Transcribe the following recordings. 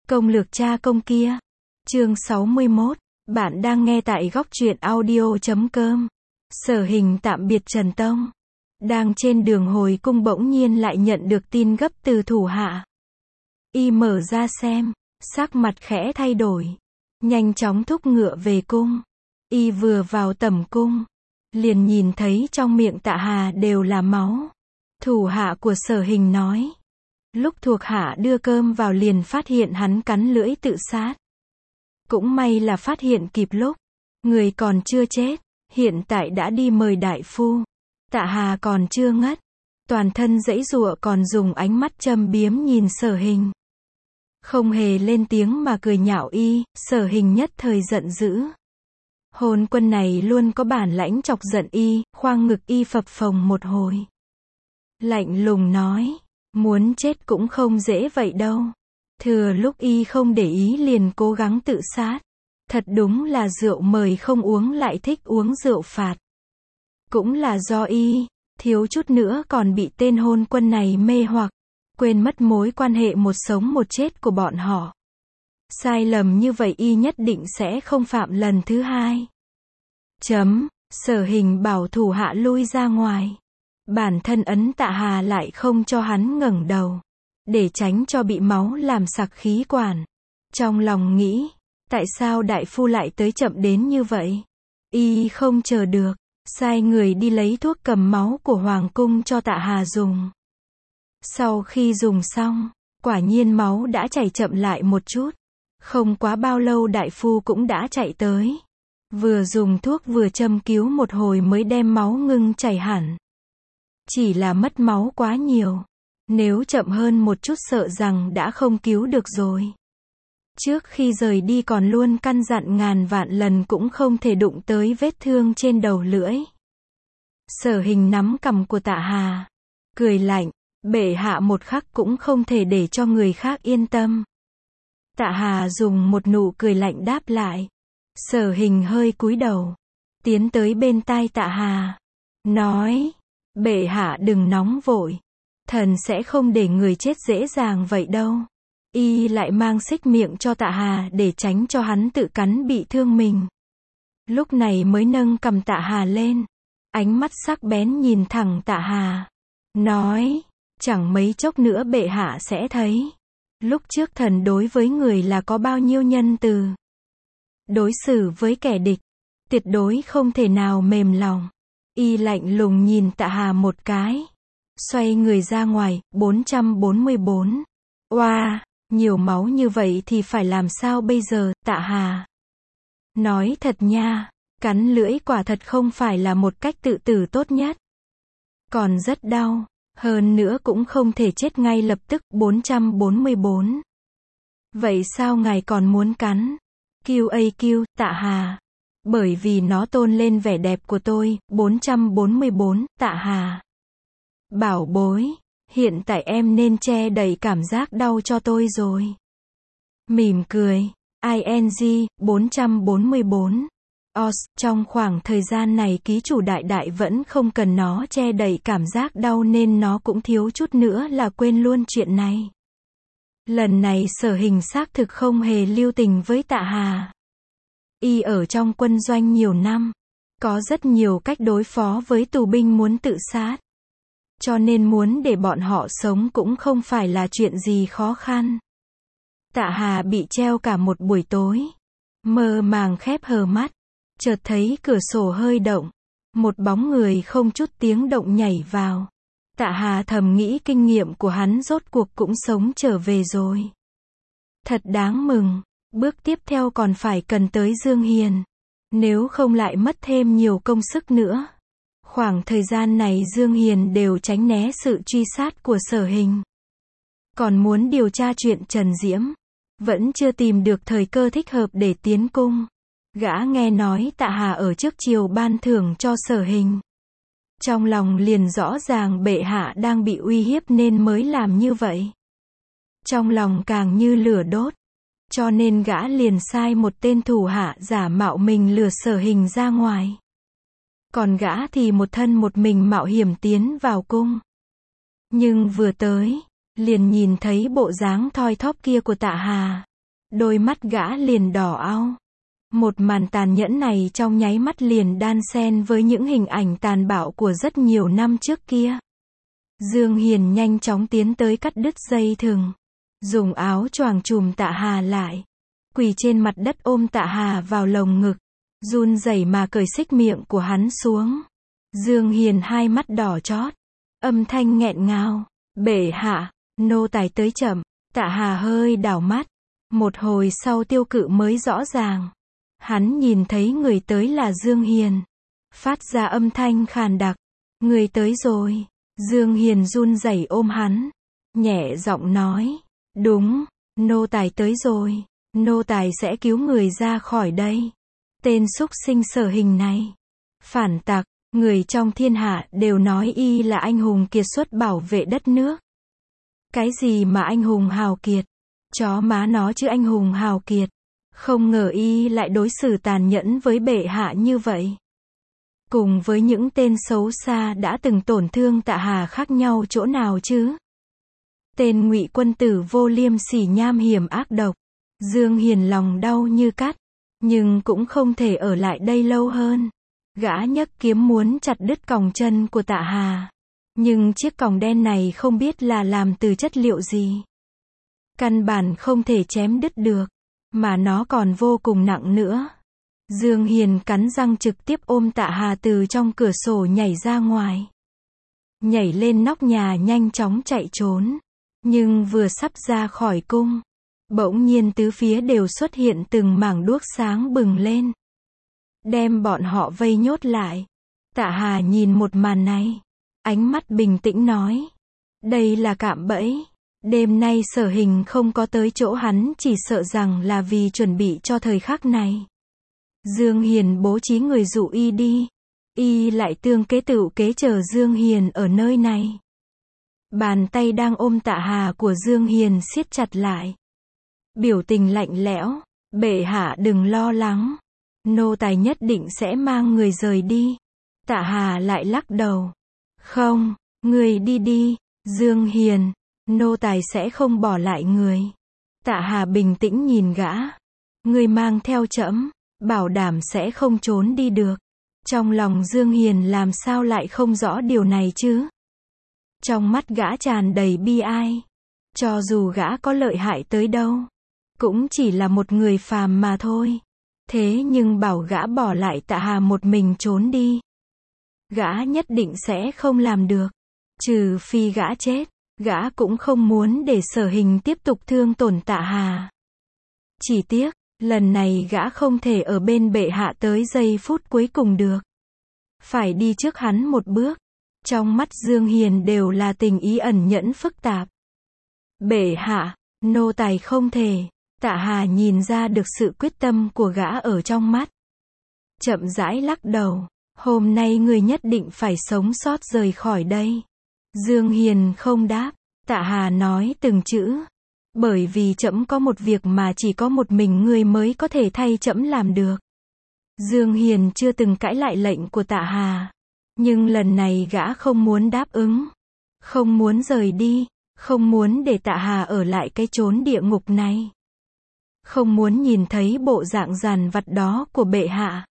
Công lược cha công kia. Chương 61. Bạn đang nghe tại góc truyện audio.com. Sở Hình tạm biệt Trần Tông. Đang trên đường hồi cung bỗng nhiên lại nhận được tin gấp từ thủ hạ. Y mở ra xem, sắc mặt khẽ thay đổi. Nhanh chóng thúc ngựa về cung. Y vừa vào tẩm cung, liền nhìn thấy trong miệng Tạ Hà đều là máu. Thủ hạ của Sở Hình nói. Lúc thuộc hạ đưa cơm vào liền phát hiện hắn cắn lưỡi tự sát. Cũng may là phát hiện kịp lúc. Người còn chưa chết, hiện tại đã đi mời đại phu. Tạ Hà còn chưa ngất. Toàn thân giãy giụa còn dùng ánh mắt châm biếm nhìn Sở Hình. Không hề lên tiếng mà cười nhạo y, Sở Hình nhất thời giận dữ. Hôn quân này luôn có bản lãnh chọc giận y, khoang ngực y phập phồng một hồi. Lạnh lùng nói. Muốn chết cũng không dễ vậy đâu. Thừa lúc y không để ý liền cố gắng tự sát. Thật đúng là rượu mời không uống lại thích uống rượu phạt. Cũng là do y, thiếu chút nữa còn bị tên hôn quân này mê hoặc, quên mất mối quan hệ một sống một chết của bọn họ. Sai lầm như vậy y nhất định sẽ không phạm lần thứ hai. Sở Hình bảo thủ hạ lui ra ngoài. Bản thân ấn Tạ Hà lại không cho hắn ngẩng đầu, để tránh cho bị máu làm sặc khí quản. Trong lòng nghĩ, tại sao đại phu lại tới chậm đến như vậy? Y không chờ được, sai người đi lấy thuốc cầm máu của hoàng cung cho Tạ Hà dùng. Sau khi dùng xong, quả nhiên máu đã chảy chậm lại một chút. Không quá bao lâu đại phu cũng đã chạy tới. Vừa dùng thuốc vừa châm cứu một hồi mới đem máu ngưng chảy hẳn. Chỉ là mất máu quá nhiều. Nếu chậm hơn một chút sợ rằng đã không cứu được rồi. Trước khi rời đi còn luôn căn dặn ngàn vạn lần cũng không thể đụng tới vết thương trên đầu lưỡi. Sở Hình nắm cằm của Tạ Hà, cười lạnh, bệ hạ một khắc cũng không thể để cho người khác yên tâm. Tạ Hà dùng một nụ cười lạnh đáp lại. Sở Hình hơi cúi đầu, tiến tới bên tai Tạ Hà, nói, bệ hạ đừng nóng vội, thần sẽ không để người chết dễ dàng vậy đâu. Y lại mang xích miệng cho Tạ Hà để tránh cho hắn tự cắn bị thương mình. Lúc này mới nâng cằm Tạ Hà lên, ánh mắt sắc bén nhìn thẳng Tạ Hà, nói, chẳng mấy chốc nữa bệ hạ sẽ thấy, lúc trước thần đối với người là có bao nhiêu nhân từ. Đối xử với kẻ địch, tuyệt đối không thể nào mềm lòng. Y lạnh lùng nhìn Tạ Hà một cái, xoay người ra ngoài. 444. Oa, nhiều máu như vậy thì phải làm sao bây giờ, Tạ Hà? Nói thật nha, cắn lưỡi quả thật không phải là một cách tự tử tốt nhất. Còn rất đau, hơn nữa cũng không thể chết ngay lập tức. 444. Vậy sao ngài còn muốn cắn? QAQ, Tạ Hà. Bởi vì nó tôn lên vẻ đẹp của tôi. 444, Tạ Hà. Bảo bối, hiện tại em nên che đậy cảm giác đau cho tôi rồi. Mỉm cười. ING, 444. Trong khoảng thời gian này ký chủ đại đại vẫn không cần nó che đậy cảm giác đau nên nó cũng thiếu chút nữa là quên luôn chuyện này. Lần này Sở Hình xác thực không hề lưu tình với Tạ Hà. Y ở trong quân doanh nhiều năm, có rất nhiều cách đối phó với tù binh muốn tự sát. Cho nên muốn để bọn họ sống cũng không phải là chuyện gì khó khăn. Tạ Hà bị treo cả một buổi tối, mơ màng khép hờ mắt, chợt thấy cửa sổ hơi động, một bóng người không chút tiếng động nhảy vào. Tạ Hà thầm nghĩ kinh nghiệm của hắn rốt cuộc cũng sống trở về rồi. Thật đáng mừng, bước tiếp theo còn phải cần tới Dương Hiền. Nếu không lại mất thêm nhiều công sức nữa. Khoảng thời gian này Dương Hiền đều tránh né sự truy sát của Sở Hình. Còn muốn điều tra chuyện Trần Diễm. Vẫn chưa tìm được thời cơ thích hợp để tiến cung. Gã nghe nói Tạ Hà ở trước triều ban thưởng cho Sở Hình. Trong lòng liền rõ ràng bệ hạ đang bị uy hiếp nên mới làm như vậy. Trong lòng càng như lửa đốt. Cho nên gã liền sai một tên thủ hạ giả mạo mình lừa Sở Hình ra ngoài. Còn gã thì một thân một mình mạo hiểm tiến vào cung. Nhưng vừa tới, liền nhìn thấy bộ dáng thoi thóp kia của Tạ Hà. đôi mắt gã liền đỏ au. Một màn tàn nhẫn này trong nháy mắt liền đan xen với những hình ảnh tàn bạo của rất nhiều năm trước kia. Dương Hiền nhanh chóng tiến tới cắt đứt dây thừng, dùng áo choàng trùm Tạ Hà lại, quỳ trên mặt đất ôm Tạ Hà vào lồng ngực, run rẩy mà cởi xích miệng của hắn xuống. Dương Hiền hai mắt đỏ chót, âm thanh nghẹn ngào, bệ hạ, nô tài tới chậm. Tạ Hà hơi đảo mắt, một hồi sau tiêu cự mới rõ ràng. Hắn nhìn thấy người tới là Dương Hiền, phát ra âm thanh khàn đặc, người tới rồi. Dương Hiền run rẩy ôm hắn, nhẹ giọng nói, đúng, nô tài tới rồi, nô tài sẽ cứu người ra khỏi đây. Tên súc sinh Sở Hình này, phản tặc, người trong thiên hạ đều nói y là anh hùng kiệt xuất bảo vệ đất nước. Cái gì mà anh hùng hào kiệt, chó má nó chứ anh hùng hào kiệt. Không ngờ y lại đối xử tàn nhẫn với bệ hạ như vậy. Cùng với những tên xấu xa đã từng tổn thương Tạ Hà khác nhau chỗ nào chứ? Tên Ngụy quân tử vô liêm sỉ nham hiểm ác độc. Dương Hiền lòng đau như cắt, nhưng cũng không thể ở lại đây lâu hơn. Gã nhấc kiếm muốn chặt đứt còng chân của Tạ Hà. Nhưng chiếc còng đen này không biết là làm từ chất liệu gì. Căn bản không thể chém đứt được, mà nó còn vô cùng nặng nữa. Dương Hiền cắn răng trực tiếp ôm Tạ Hà từ trong cửa sổ nhảy ra ngoài. Nhảy lên nóc nhà nhanh chóng chạy trốn. Nhưng vừa sắp ra khỏi cung, bỗng nhiên tứ phía đều xuất hiện từng mảng đuốc sáng bừng lên, đem bọn họ vây nhốt lại. Tạ Hà nhìn một màn này, ánh mắt bình tĩnh nói, đây là cạm bẫy. Đêm nay Sở Hình không có tới chỗ hắn chỉ sợ rằng là vì chuẩn bị cho thời khắc này. Dương Hiền bố trí người dụ y đi, y lại tương kế tựu kế chờ Dương Hiền ở nơi này. Bàn tay đang ôm Tạ Hà của Dương Hiền siết chặt lại, biểu tình lạnh lẽo, bệ hạ đừng lo lắng, nô tài nhất định sẽ mang người rời đi. Tạ Hà lại lắc đầu, không, người đi đi, Dương Hiền, nô tài sẽ không bỏ lại người. Tạ Hà bình tĩnh nhìn gã, người mang theo trẫm, bảo đảm sẽ không trốn đi được. Trong lòng Dương Hiền làm sao lại không rõ điều này chứ? Trong mắt gã tràn đầy bi ai. Cho dù gã có lợi hại tới đâu, cũng chỉ là một người phàm mà thôi. Thế nhưng bảo gã bỏ lại Tạ Hà một mình trốn đi, gã nhất định sẽ không làm được. Trừ phi gã chết, gã cũng không muốn để Sở Hình tiếp tục thương tổn Tạ Hà. Chỉ tiếc, lần này gã không thể ở bên bệ hạ tới giây phút cuối cùng được. Phải đi trước hắn một bước. Trong mắt Dương Hiền đều là tình ý ẩn nhẫn phức tạp. Bệ hạ, nô tài không thể. Tạ Hà nhìn ra được sự quyết tâm của gã ở trong mắt, chậm rãi lắc đầu, hôm nay người nhất định phải sống sót rời khỏi đây. Dương Hiền không đáp. Tạ Hà nói từng chữ, bởi vì trẫm có một việc mà chỉ có một mình ngươi mới có thể thay trẫm làm được. Dương Hiền chưa từng cãi lại lệnh của Tạ Hà, nhưng lần này gã không muốn đáp ứng, không muốn rời đi, không muốn để Tạ Hà ở lại cái chốn địa ngục này, không muốn nhìn thấy bộ dạng dằn vặt đó của bệ hạ.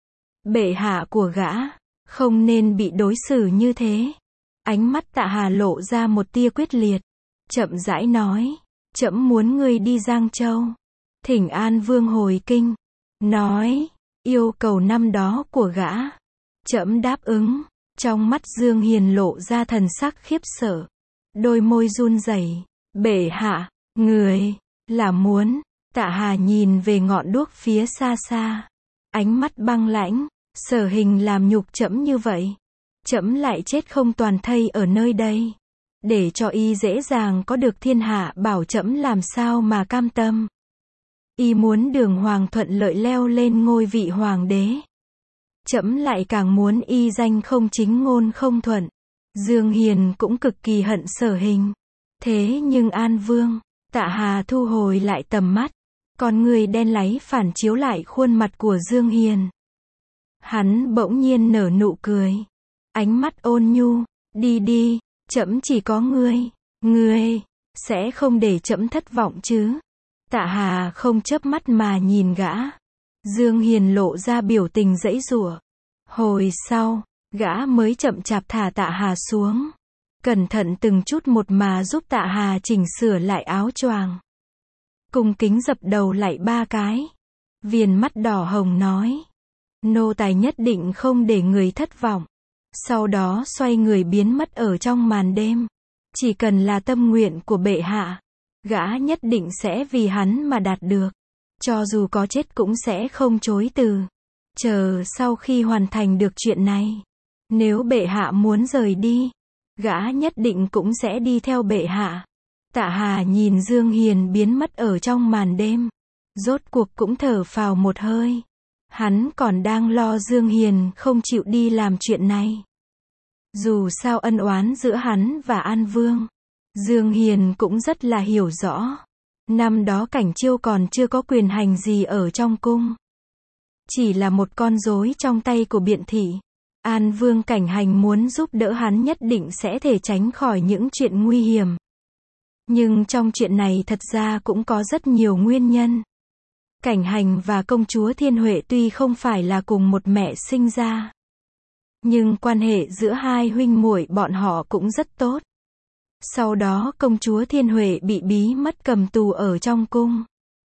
Bệ hạ của gã không nên bị đối xử như thế. Ánh mắt Tạ Hà lộ ra một tia quyết liệt, chậm rãi nói, trẫm muốn ngươi đi Giang Châu, thỉnh an vương hồi kinh. Nói, yêu cầu năm đó của gã, trẫm đáp ứng. Trong mắt Dương Hiền lộ ra thần sắc khiếp sợ, đôi môi run rẩy. Bệ hạ, người là muốn? Tạ Hà nhìn về ngọn đuốc phía xa xa, ánh mắt băng lãnh. Sở Hình làm nhục trẫm như vậy, trẫm lại chết không toàn thây ở nơi đây, để cho y dễ dàng có được thiên hạ, bảo trẫm làm sao mà cam tâm. Y muốn Đường Hoàng thuận lợi leo lên ngôi vị hoàng đế, trẫm lại càng muốn y danh không chính ngôn không thuận. Dương Hiền cũng cực kỳ hận Sở Hình. Thế nhưng An Vương, Tạ Hà thu hồi lại tầm mắt, con người đen láy phản chiếu lại khuôn mặt của Dương Hiền. Hắn bỗng nhiên nở nụ cười, ánh mắt ôn nhu, đi đi, trẫm chỉ có ngươi sẽ không để trẫm thất vọng chứ. Tạ Hà không chớp mắt mà nhìn gã. Dương Hiền lộ ra biểu tình giãy giụa. Hồi sau, gã mới chậm chạp thả Tạ Hà xuống. Cẩn thận từng chút một mà giúp Tạ Hà chỉnh sửa lại áo choàng. Cung kính dập đầu lại 3 cái. Viền mắt đỏ hồng nói. Nô tài nhất định không để người thất vọng. Sau đó xoay người biến mất ở trong màn đêm. Chỉ cần là tâm nguyện của bệ hạ, gã nhất định sẽ vì hắn mà đạt được. Cho dù có chết cũng sẽ không chối từ. Chờ sau khi hoàn thành được chuyện này, nếu bệ hạ muốn rời đi, gã nhất định cũng sẽ đi theo bệ hạ. Tạ Hà nhìn Dương Hiền biến mất ở trong màn đêm. Rốt cuộc cũng thở phào một hơi. Hắn còn đang lo Dương Hiền không chịu đi làm chuyện này. Dù sao ân oán giữa hắn và An Vương, Dương Hiền cũng rất là hiểu rõ. Năm đó Cảnh Chiêu còn chưa có quyền hành gì ở trong cung. Chỉ là một con rối trong tay của Biện Thị. An Vương Cảnh Hành muốn giúp đỡ hắn nhất định sẽ thể tránh khỏi những chuyện nguy hiểm. Nhưng trong chuyện này thật ra cũng có rất nhiều nguyên nhân. Cảnh Hành và công chúa Thiên Huệ tuy không phải là cùng một mẹ sinh ra, nhưng quan hệ giữa hai huynh muội bọn họ cũng rất tốt. Sau đó công chúa Thiên Huệ bị bí mất cầm tù ở trong cung.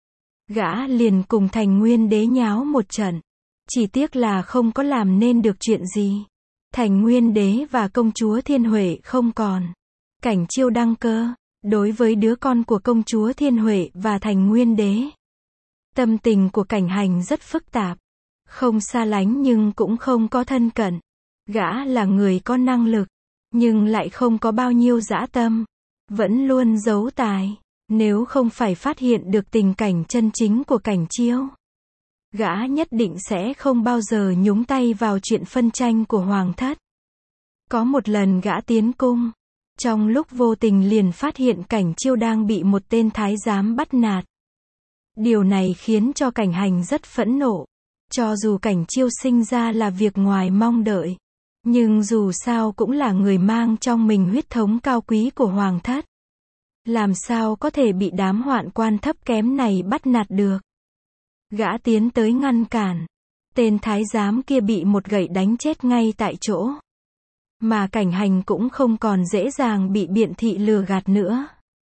Gã liền cùng Thành Nguyên Đế nháo một trận. Chỉ tiếc là không có làm nên được chuyện gì. Thành Nguyên Đế và công chúa Thiên Huệ không còn. Cảnh Chiêu đăng cơ. Đối với đứa con của công chúa Thiên Huệ và Thành Nguyên Đế, tâm tình của Cảnh Hành rất phức tạp. Không xa lánh nhưng cũng không có thân cận. Gã là người có năng lực, nhưng lại không có bao nhiêu dã tâm. Vẫn luôn giấu tài. Nếu không phải phát hiện được tình cảnh chân chính của Cảnh Chiêu, gã nhất định sẽ không bao giờ nhúng tay vào chuyện phân tranh của hoàng thất. Có một lần gã tiến cung, trong lúc vô tình liền phát hiện Cảnh Chiêu đang bị một tên thái giám bắt nạt. Điều này khiến cho Cảnh Hành rất phẫn nộ. Cho dù Cảnh Chiêu sinh ra là việc ngoài mong đợi, nhưng dù sao cũng là người mang trong mình huyết thống cao quý của hoàng thất. Làm sao có thể bị đám hoạn quan thấp kém này bắt nạt được. Gã tiến tới ngăn cản. Tên thái giám kia bị một gậy đánh chết ngay tại chỗ. Mà Cảnh Hành cũng không còn dễ dàng bị Biện Thị lừa gạt nữa.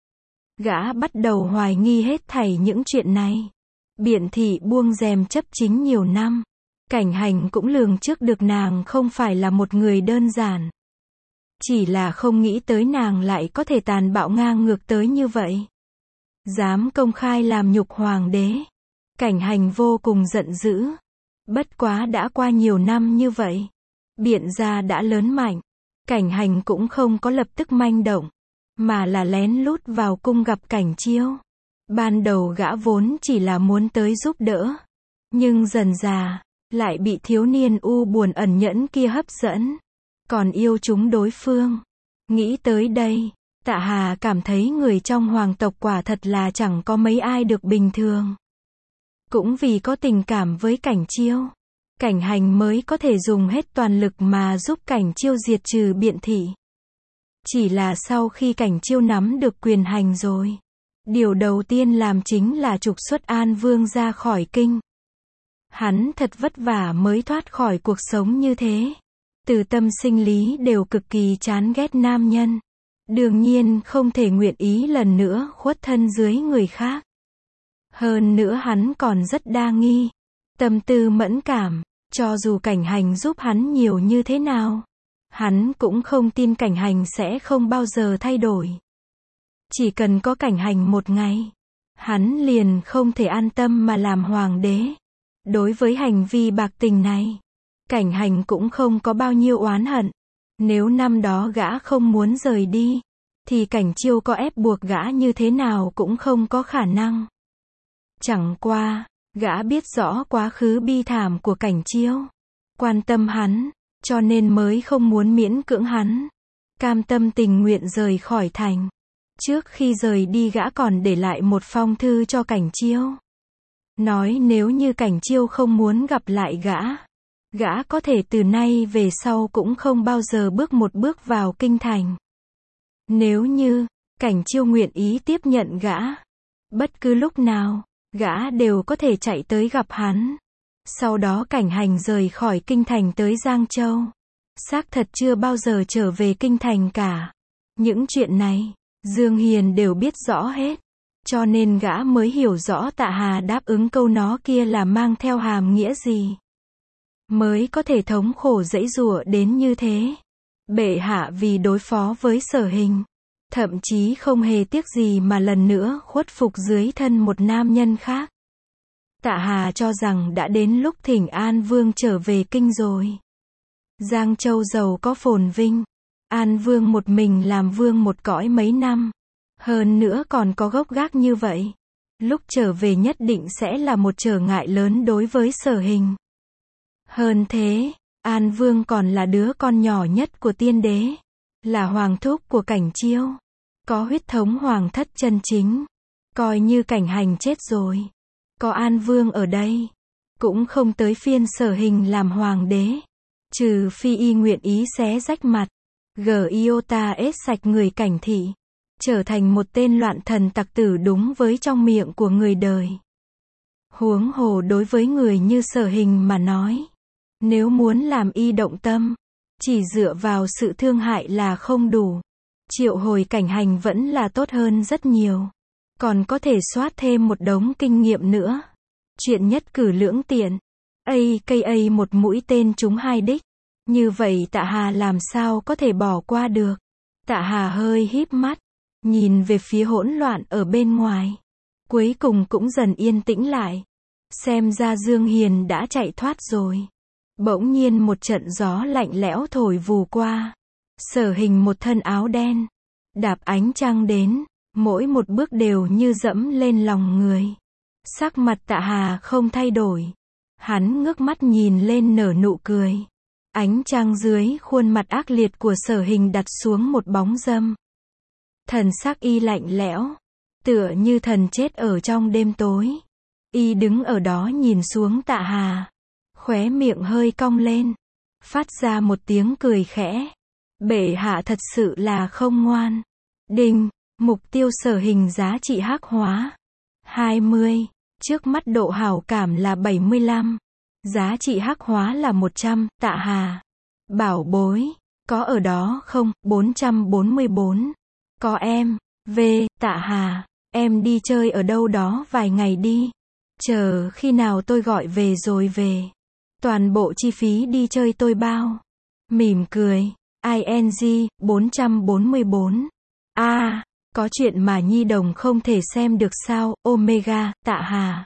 Gã bắt đầu hoài nghi hết thảy những chuyện này. Biện Thị buông rèm chấp chính nhiều năm. Cảnh Hành cũng lường trước được nàng không phải là một người đơn giản. Chỉ là không nghĩ tới nàng lại có thể tàn bạo ngang ngược tới như vậy. Dám công khai làm nhục hoàng đế. Cảnh Hành vô cùng giận dữ. Bất quá đã qua nhiều năm như vậy. Biện gia đã lớn mạnh. Cảnh Hành cũng không có lập tức manh động, mà là lén lút vào cung gặp Cảnh Chiêu. Ban đầu gã vốn chỉ là muốn tới giúp đỡ. Nhưng dần dà, lại bị thiếu niên u buồn ẩn nhẫn kia hấp dẫn. Còn yêu chúng đối phương. Nghĩ tới đây, Tạ Hà cảm thấy người trong hoàng tộc quả thật là chẳng có mấy ai được bình thường. Cũng vì có tình cảm với Cảnh Chiêu, Cảnh Hành mới có thể dùng hết toàn lực mà giúp Cảnh Chiêu diệt trừ Biện Thị. Chỉ là sau khi Cảnh Chiêu nắm được quyền hành rồi, điều đầu tiên làm chính là trục xuất An Vương ra khỏi kinh. Hắn thật vất vả mới thoát khỏi cuộc sống như thế. Từ tâm sinh lý đều cực kỳ chán ghét nam nhân. Đương nhiên không thể nguyện ý lần nữa khuất thân dưới người khác. Hơn nữa hắn còn rất đa nghi, tâm tư mẫn cảm. Cho dù Cảnh Hành giúp hắn nhiều như thế nào, hắn cũng không tin Cảnh Hành sẽ không bao giờ thay đổi. Chỉ cần có Cảnh Hành một ngày, hắn liền không thể an tâm mà làm hoàng đế. Đối với hành vi bạc tình này, Cảnh Hành cũng không có bao nhiêu oán hận. Nếu năm đó gã không muốn rời đi, thì Cảnh Chiêu có ép buộc gã như thế nào cũng không có khả năng. Chẳng qua, gã biết rõ quá khứ bi thảm của Cảnh Chiêu, quan tâm hắn, cho nên mới không muốn miễn cưỡng hắn. Cam tâm tình nguyện rời khỏi thành. Trước khi rời đi gã còn để lại một phong thư cho Cảnh Chiêu. Nói nếu như Cảnh Chiêu không muốn gặp lại gã có thể từ nay về sau cũng không bao giờ bước một bước vào kinh thành. Nếu như Cảnh Chiêu nguyện ý tiếp nhận gã, Bất cứ lúc nào, gã đều có thể chạy tới gặp hắn. Sau đó Cảnh Hành rời khỏi kinh thành tới Giang Châu. Xác thật chưa bao giờ trở về kinh thành cả. Những chuyện này, Dương Hiền đều biết rõ hết. Cho nên gã mới hiểu rõ Tạ Hà đáp ứng câu nó kia là mang theo hàm nghĩa gì. Mới có thể thống khổ giãy giụa đến như thế. Bệ hạ vì đối phó với Sở Hình, thậm chí không hề tiếc gì mà lần nữa khuất phục dưới thân một nam nhân khác. Tạ Hà cho rằng đã đến lúc thỉnh An Vương trở về kinh rồi. Giang Châu giàu có phồn vinh. An Vương một mình làm vương một cõi mấy năm. Hơn nữa còn có gốc gác như vậy. Lúc trở về nhất định sẽ là một trở ngại lớn đối với Sở Hình. Hơn thế, An Vương còn là đứa con nhỏ nhất của tiên đế. Là hoàng thúc của Cảnh Chiêu. Có huyết thống hoàng thất chân chính. Coi như Cảnh Hành chết rồi. Có An Vương ở đây. Cũng không tới phiên Sở Hình làm hoàng đế. Trừ phi y nguyện ý xé rách mặt. Giota ết sạch người Cảnh thị. Trở thành một tên loạn thần tặc tử đúng với trong miệng của người đời. Huống hồ đối với người như Sở Hình mà nói. Nếu muốn làm y động tâm, chỉ dựa vào sự thương hại là không đủ. Triệu hồi Cảnh Hành vẫn là tốt hơn rất nhiều. Còn có thể soát thêm một đống kinh nghiệm nữa. Chuyện nhất cử lưỡng tiện. AKA một mũi tên trúng hai đích. Như vậy Tạ Hà làm sao có thể bỏ qua được. Tạ Hà hơi híp mắt. Nhìn về phía hỗn loạn ở bên ngoài. Cuối cùng cũng dần yên tĩnh lại. Xem ra Dương Hiền đã chạy thoát rồi. Bỗng nhiên một trận gió lạnh lẽo thổi vù qua. Sở Hình một thân áo đen. Đạp ánh trăng đến. Mỗi một bước đều như dẫm lên lòng người. Sắc mặt Tạ Hà không thay đổi. Hắn ngước mắt nhìn lên nở nụ cười. Ánh trăng dưới khuôn mặt ác liệt của Sở Hình đặt xuống một bóng dâm. Thần sắc y lạnh lẽo. Tựa như thần chết ở trong đêm tối. Y đứng ở đó nhìn xuống Tạ Hà. Khóe miệng hơi cong lên. Phát ra một tiếng cười khẽ. Bệ hạ thật sự là không ngoan. Đinh. Mục tiêu Sở Hình giá trị hắc hóa 20. Trước mắt độ hảo cảm là 75. Giá trị hắc hóa là 100. Tạ Hà. Bảo bối. Có ở đó không? 444. Có em. V. Tạ Hà. Em đi chơi ở đâu đó vài ngày đi. Chờ khi nào tôi gọi về rồi về. Toàn bộ chi phí đi chơi tôi bao. Mỉm cười. ING. 444. Có chuyện mà nhi đồng không thể xem được sao. Omega. Tạ Hà.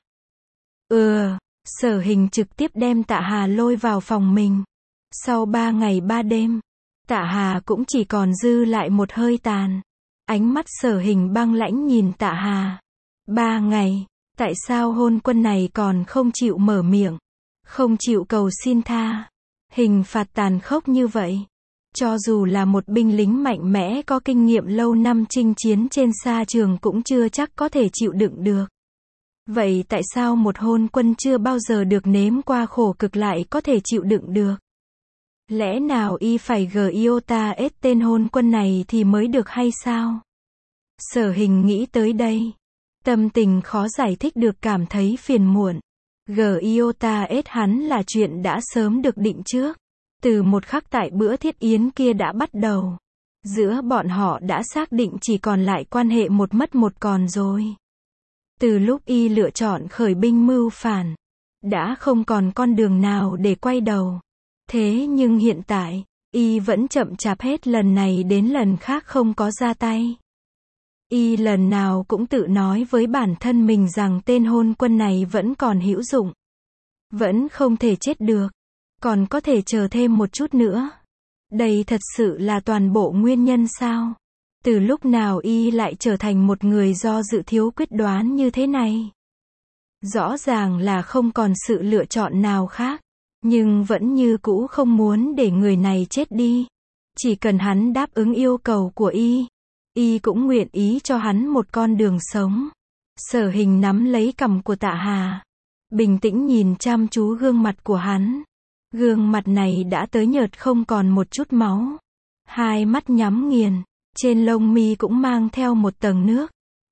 Sở Hình trực tiếp đem Tạ Hà lôi vào phòng mình. Sau 3 ngày 3 đêm, Tạ Hà cũng chỉ còn dư lại một hơi tàn. Ánh mắt Sở Hình băng lãnh nhìn Tạ Hà. 3 ngày, tại sao hôn quân này còn không chịu mở miệng, không chịu cầu xin tha. Hình phạt tàn khốc như vậy. Cho dù là một binh lính mạnh mẽ có kinh nghiệm lâu năm chinh chiến trên sa trường cũng chưa chắc có thể chịu đựng được. Vậy tại sao một hôn quân chưa bao giờ được nếm qua khổ cực lại có thể chịu đựng được? Lẽ nào y phải Giota ết tên hôn quân này thì mới được hay sao? Sở Hình nghĩ tới đây. Tâm tình khó giải thích được, cảm thấy phiền muộn. Giota ết hắn là chuyện đã sớm được định trước. Từ một khắc tại bữa thiết yến kia đã bắt đầu. Giữa bọn họ đã xác định chỉ còn lại quan hệ một mất một còn rồi. Từ lúc y lựa chọn khởi binh mưu phản, đã không còn con đường nào để quay đầu. Thế nhưng hiện tại, y vẫn chậm chạp hết lần này đến lần khác không có ra tay. Y lần nào cũng tự nói với bản thân mình rằng tên hôn quân này vẫn còn hữu dụng. Vẫn không thể chết được. Còn có thể chờ thêm một chút nữa. Đây thật sự là toàn bộ nguyên nhân sao? Từ lúc nào y lại trở thành một người do dự thiếu quyết đoán như thế này? Rõ ràng là không còn sự lựa chọn nào khác. Nhưng vẫn như cũ không muốn để người này chết đi. Chỉ cần hắn đáp ứng yêu cầu của y cũng nguyện ý cho hắn một con đường sống. Sở Hình nắm lấy cằm của Tạ Hà. Bình tĩnh nhìn chăm chú gương mặt của hắn. Gương mặt này đã tái nhợt không còn một chút máu. Hai mắt nhắm nghiền. Trên lông mi cũng mang theo một tầng nước.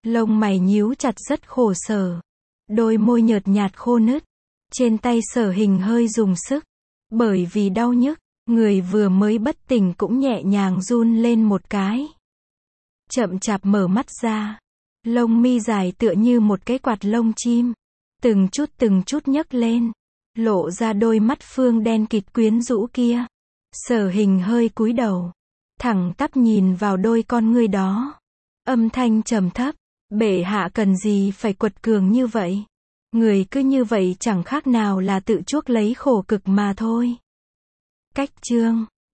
Lông mày nhíu chặt rất khổ sở. Đôi môi nhợt nhạt khô nứt. Trên tay Sở Hình hơi dùng sức. Bởi vì đau nhức, người vừa mới bất tỉnh cũng nhẹ nhàng run lên một cái. Chậm chạp mở mắt ra. Lông mi dài tựa như một cái quạt lông chim. Từng chút nhấc lên. Lộ ra đôi mắt phương đen kịt quyến rũ kia. Sở Hình hơi cúi đầu. Thẳng tắp nhìn vào đôi con ngươi đó. Âm thanh trầm thấp. Bệ hạ cần gì phải quật cường như vậy? Người cứ như vậy chẳng khác nào là tự chuốc lấy khổ cực mà thôi. Cách chương